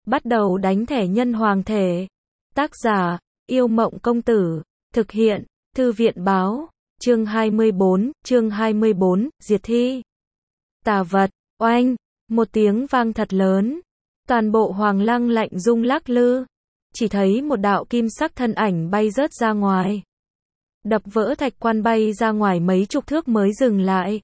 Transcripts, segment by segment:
Bắt đầu đánh thẻ nhân hoàng thể. Tác giả, Yêu Mộng Công Tử. Thực hiện, Thư viện Báo. Chương 24, Diệt Thi. Tà vật, oanh, một tiếng vang thật lớn. Toàn bộ hoàng lăng lạnh rung lắc lư. Chỉ thấy một đạo kim sắc thân ảnh bay rớt ra ngoài. Đập vỡ thạch quan bay ra ngoài mấy chục thước mới dừng lại.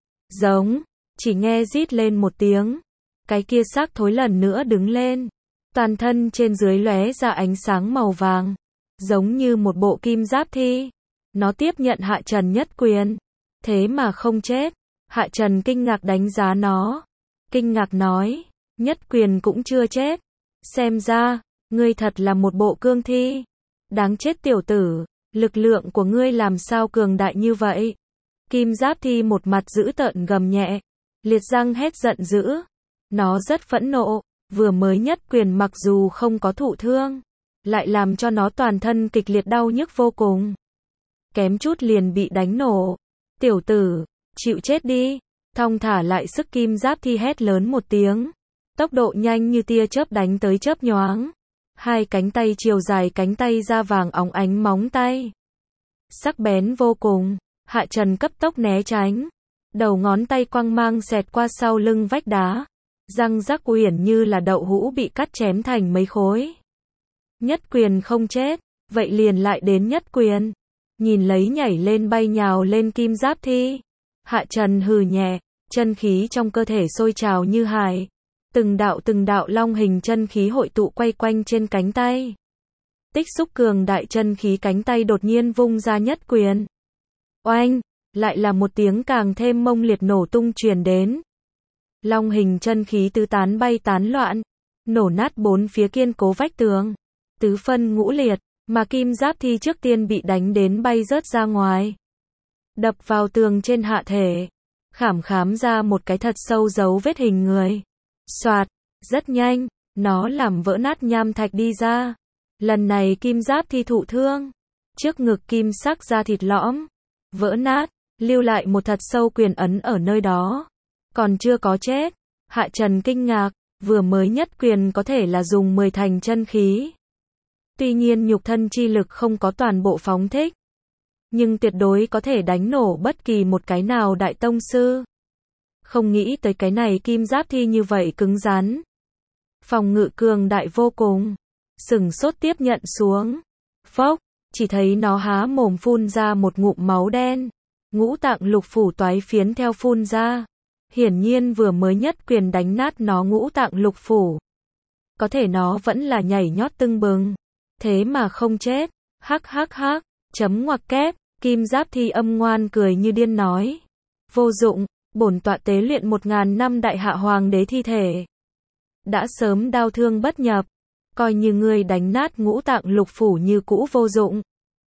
Giống, chỉ nghe rít lên một tiếng. Cái kia xác thối lần nữa đứng lên. Toàn thân trên dưới lóe ra ánh sáng màu vàng. Giống như một bộ kim giáp thi. Nó tiếp nhận Hạ Trần nhất quyền. Thế mà không chết. Hạ Trần kinh ngạc đánh giá nó. Kinh ngạc nói, nhất quyền cũng chưa chết. Xem ra, ngươi thật là một bộ cương thi. Đáng chết tiểu tử, lực lượng của ngươi làm sao cường đại như vậy? Kim giáp thi một mặt dữ tợn gầm nhẹ. Liệt răng hét giận dữ. Nó rất phẫn nộ, vừa mới nhất quyền mặc dù không có thụ thương, lại làm cho nó toàn thân kịch liệt đau nhức vô cùng. Kém chút liền bị đánh nổ. Tiểu tử, chịu chết đi. Thong thả lại sức kim giáp thi hét lớn một tiếng. Tốc độ nhanh như tia chớp đánh tới chớp nhoáng. Hai cánh tay chiều dài cánh tay da vàng óng ánh móng tay. Sắc bén vô cùng. Hạ Trần cấp tốc né tránh. Đầu ngón tay quăng mang xẹt qua sau lưng vách đá. Răng rắc uyển như là đậu hũ bị cắt chém thành mấy khối. Nhất quyền không chết, vậy liền lại đến nhất quyền. Nhìn lấy nhảy lên bay nhào lên kim giáp thi. Hạ Trần hừ nhẹ, chân khí trong cơ thể sôi trào như hải. Từng đạo long hình chân khí hội tụ quay quanh trên cánh tay. Tích xúc cường đại chân khí cánh tay đột nhiên vung ra nhất quyền. Oanh, lại là một tiếng càng thêm mông liệt nổ tung truyền đến. Long hình chân khí tứ tán bay tán loạn, nổ nát bốn phía kiên cố vách tường, tứ phân ngũ liệt, mà kim giáp thi trước tiên bị đánh đến bay rớt ra ngoài. Đập vào tường trên hạ thể, khám ra một cái thật sâu dấu vết hình người. Soạt, rất nhanh, nó làm vỡ nát nham thạch đi ra. Lần này kim giáp thi thụ thương, trước ngực kim sắc da thịt lõm, vỡ nát, lưu lại một thật sâu quyền ấn ở nơi đó. Còn chưa có chết. Hạ Trần kinh ngạc, vừa mới nhất quyền có thể là dùng 10 thành chân khí. Tuy nhiên nhục thân chi lực không có toàn bộ phóng thích, nhưng tuyệt đối có thể đánh nổ bất kỳ một cái nào đại tông sư. Không nghĩ tới cái này kim giáp thi như vậy cứng rắn. Phòng ngự cường đại vô cùng. Sừng sốt tiếp nhận xuống. Phốc, chỉ thấy nó há mồm phun ra một ngụm máu đen. Ngũ tạng lục phủ toái phiến theo phun ra. Hiển nhiên vừa mới nhất quyền đánh nát nó ngũ tạng lục phủ. Có thể nó vẫn là nhảy nhót tưng bừng. Thế mà không chết. Hắc, chấm ngoặc kép. Kim giáp thi âm ngoan cười như điên nói. Vô dụng, bổn tọa tế luyện 1000 năm đại hạ hoàng đế thi thể. Đã sớm đau thương bất nhập. Coi như ngươi đánh nát ngũ tạng lục phủ như cũ vô dụng.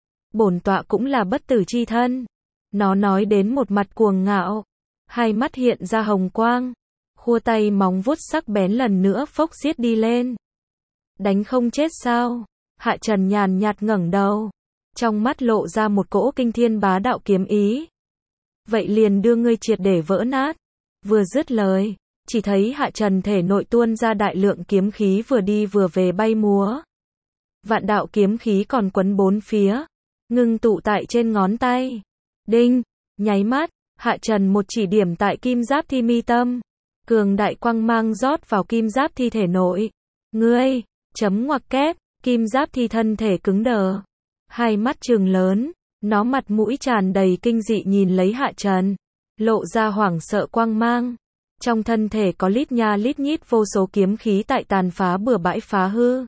Bổn tọa cũng là bất tử chi thân. Nó nói đến một mặt cuồng ngạo. Hai mắt hiện ra hồng quang. Khua tay móng vuốt sắc bén lần nữa phốc giết đi lên. Đánh không chết sao? Hạ Trần nhàn nhạt ngẩng đầu. Trong mắt lộ ra một cỗ kinh thiên bá đạo kiếm ý. Vậy liền đưa ngươi triệt để vỡ nát. Vừa dứt lời, chỉ thấy Hạ Trần thể nội tuôn ra đại lượng kiếm khí vừa đi vừa về bay múa. Vạn đạo kiếm khí còn quấn bốn phía, ngưng tụ tại trên ngón tay. Đinh, nháy mắt, Hạ Trần một chỉ điểm tại kim giáp thi mi tâm. Cường đại quang mang rót vào kim giáp thi thể nội. Ngươi, chấm ngoặc kép, kim giáp thi thân thể cứng đờ. Hai mắt trừng lớn, nó mặt mũi tràn đầy kinh dị nhìn lấy Hạ Trần. Lộ ra hoảng sợ quang mang. Trong thân thể có lít nha lít nhít vô số kiếm khí tại tàn phá bừa bãi phá hư.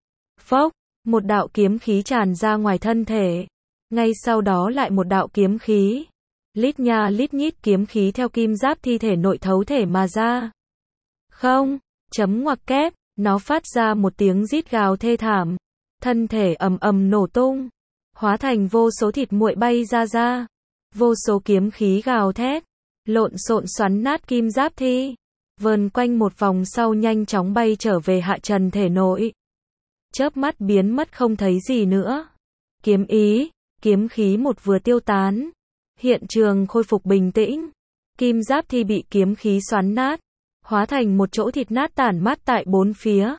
Phốc, một đạo kiếm khí tràn ra ngoài thân thể. Ngay sau đó lại một đạo kiếm khí. Lít nha lít nhít kiếm khí theo kim giáp thi thể nội thấu thể mà ra. Không, chấm ngoặc kép, nó phát ra một tiếng rít gào thê thảm. Thân thể ầm ầm nổ tung. Hóa thành vô số thịt muội bay ra. Vô số kiếm khí gào thét. Lộn xộn xoắn nát kim giáp thi. Vờn quanh một vòng sau nhanh chóng bay trở về Hạ Trần thể nội. Chớp mắt biến mất không thấy gì nữa. Kiếm ý, kiếm khí một vừa tiêu tán. Hiện trường khôi phục bình tĩnh. Kim giáp thi bị kiếm khí xoắn nát. Hóa thành một chỗ thịt nát tản mát tại bốn phía.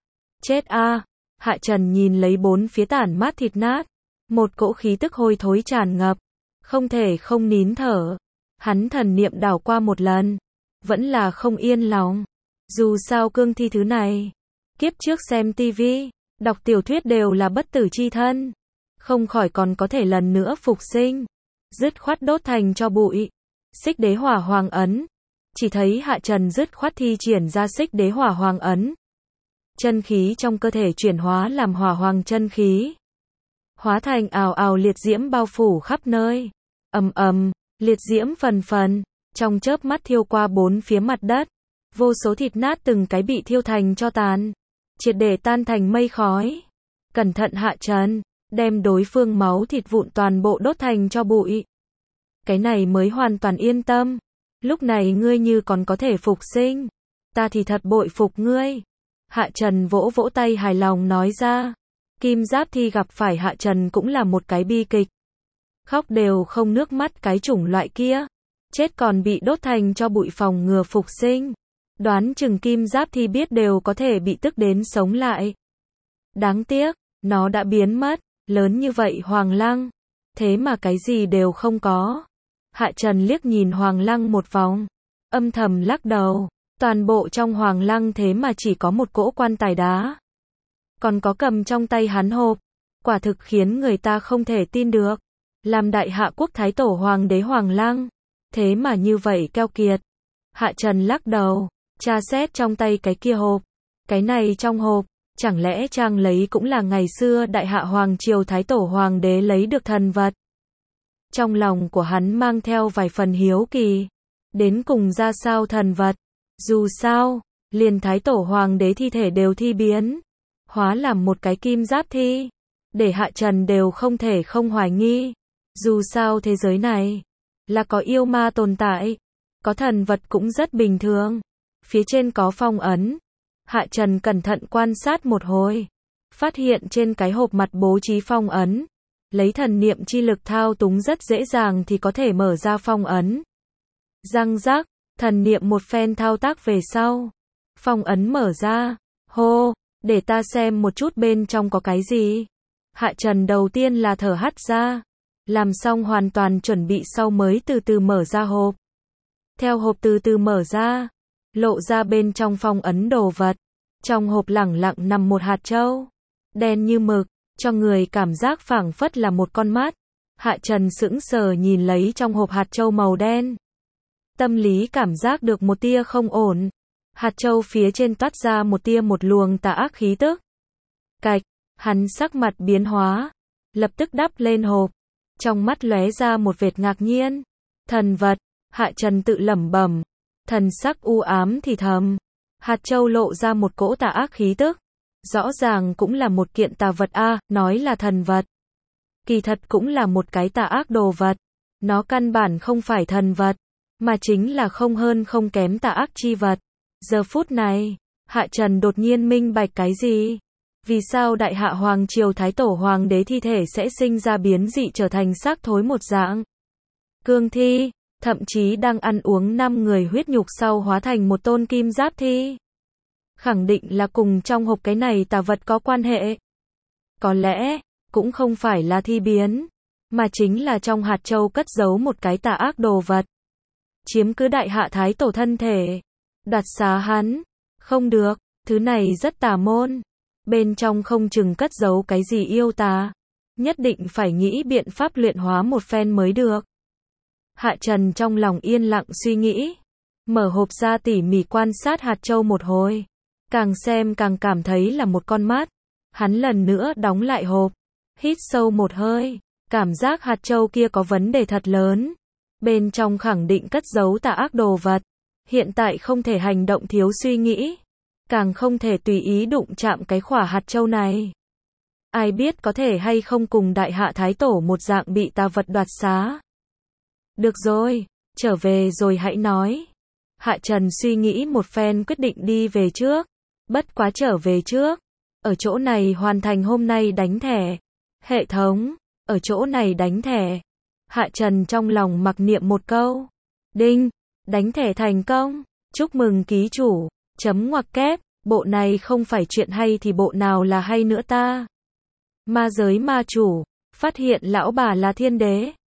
Chết a! Hạ Trần nhìn lấy bốn phía tản mát thịt nát. Một cỗ khí tức hôi thối tràn ngập. Không thể không nín thở. Hắn thần niệm đảo qua một lần. Vẫn là không yên lòng. Dù sao cương thi thứ này. Kiếp trước xem tivi, đọc tiểu thuyết đều là bất tử chi thân. Không khỏi còn có thể lần nữa phục sinh. Dứt khoát đốt thành cho bụi. Xích đế hỏa hoàng ấn. Chỉ thấy Hạ Trần dứt khoát thi triển ra xích đế hỏa hoàng ấn. Chân khí trong cơ thể chuyển hóa làm hỏa hoàng chân khí. Hóa thành ào ào liệt diễm bao phủ khắp nơi. Ầm ầm, liệt diễm phần phần, trong chớp mắt thiêu qua bốn phía mặt đất. Vô số thịt nát từng cái bị thiêu thành tro tàn. Triệt để tan thành mây khói. Cẩn thận Hạ Trần, đem đối phương máu thịt vụn toàn bộ đốt thành cho bụi. Cái này mới hoàn toàn yên tâm. Lúc này ngươi như còn có thể phục sinh. Ta thì thật bội phục ngươi. Hạ Trần vỗ vỗ tay hài lòng nói ra. Kim Giáp Thi gặp phải Hạ Trần cũng là một cái bi kịch. Khóc đều không nước mắt cái chủng loại kia. Chết còn bị đốt thành cho bụi phòng ngừa phục sinh. Đoán chừng Kim Giáp Thi biết đều có thể bị tức đến sống lại. Đáng tiếc, nó đã biến mất. Lớn như vậy Hoàng Lăng. Thế mà cái gì đều không có. Hạ Trần liếc nhìn Hoàng Lăng một vòng. Âm thầm lắc đầu. Toàn bộ trong Hoàng Lăng thế mà chỉ có một cỗ quan tài đá. Còn có cầm trong tay hắn hộp. Quả thực khiến người ta không thể tin được. Làm đại hạ quốc thái tổ hoàng đế Hoàng Lăng. Thế mà như vậy keo kiệt. Hạ Trần lắc đầu. Tra xét trong tay cái kia hộp. Cái này trong hộp. Chẳng lẽ trang lấy cũng là ngày xưa đại hạ hoàng triều thái tổ hoàng đế lấy được thần vật. Trong lòng của hắn mang theo vài phần hiếu kỳ. Đến cùng ra sao thần vật. Dù sao, liền thái tổ hoàng đế thi thể đều thi biến. Hóa làm một cái kim giáp thi. Để Hạ Trần đều không thể không hoài nghi. Dù sao thế giới này là có yêu ma tồn tại. Có thần vật cũng rất bình thường. Phía trên có phong ấn. Hạ Trần cẩn thận quan sát một hồi. Phát hiện trên cái hộp mặt bố trí phong ấn. Lấy thần niệm chi lực thao túng rất dễ dàng thì có thể mở ra phong ấn. Răng rắc, thần niệm một phen thao tác về sau. Phong ấn mở ra. Hô, để ta xem một chút bên trong có cái gì. Hạ Trần đầu tiên là thở hắt ra. Làm xong hoàn toàn chuẩn bị sau mới từ từ mở ra hộp. Theo hộp từ từ mở ra. Lộ ra bên trong phong ấn đồ vật. Trong hộp lẳng lặng nằm một hạt châu. Đen như mực, cho người cảm giác phảng phất là một con mắt. Hạ Trần sững sờ nhìn lấy trong hộp hạt châu màu đen. Tâm lý cảm giác được một tia không ổn. Hạt châu phía trên toát ra một tia một luồng tà ác khí tức. Cạch, hắn sắc mặt biến hóa. Lập tức đắp lên hộp. Trong mắt lóe ra một vệt ngạc nhiên. Thần vật, Hạ Trần tự lẩm bẩm. Thần sắc u ám thì thầm. Hạt châu lộ ra một cỗ tà ác khí tức. Rõ ràng cũng là một kiện tà vật a, nói là thần vật. Kỳ thật cũng là một cái tà ác đồ vật. Nó căn bản không phải thần vật, mà chính là không hơn không kém tà ác chi vật. Giờ phút này, Hạ Trần đột nhiên minh bạch cái gì? Vì sao đại hạ hoàng triều thái tổ hoàng đế thi thể sẽ sinh ra biến dị trở thành xác thối một dạng? Cương thi, thậm chí đang ăn uống 5 người huyết nhục sau hóa thành một tôn kim giáp thi. Khẳng định là cùng trong hộp cái này tà vật có quan hệ. Có lẽ, cũng không phải là thi biến, mà chính là trong hạt châu cất giấu một cái tà ác đồ vật. Chiếm cứ đại hạ thái tổ thân thể. Đoạt xá hắn. Không được, thứ này rất tà môn. Bên trong không chừng cất giấu cái gì yêu tà. Nhất định phải nghĩ biện pháp luyện hóa một phen mới được. Hạ Trần trong lòng yên lặng suy nghĩ. Mở hộp ra tỉ mỉ quan sát hạt châu một hồi. Càng xem càng cảm thấy là một con mắt. Hắn lần nữa đóng lại hộp. Hít sâu một hơi. Cảm giác hạt châu kia có vấn đề thật lớn. Bên trong khẳng định cất giấu tà ác đồ vật. Hiện tại không thể hành động thiếu suy nghĩ. Càng không thể tùy ý đụng chạm cái khỏa hạt châu này. Ai biết có thể hay không cùng đại hạ thái tổ một dạng bị tà vật đoạt xá. Được rồi, trở về rồi hãy nói. Hạ Trần suy nghĩ một phen quyết định đi về trước. Bất quá trở về trước. Ở chỗ này hoàn thành hôm nay đánh thẻ. Hệ thống, ở chỗ này đánh thẻ. Hạ Trần trong lòng mặc niệm một câu. Đinh, đánh thẻ thành công. Chúc mừng ký chủ. Chấm ngoặc kép. bộ này không phải chuyện hay thì bộ nào là hay nữa ta? Ma giới ma chủ, phát hiện lão bà là thiên đế.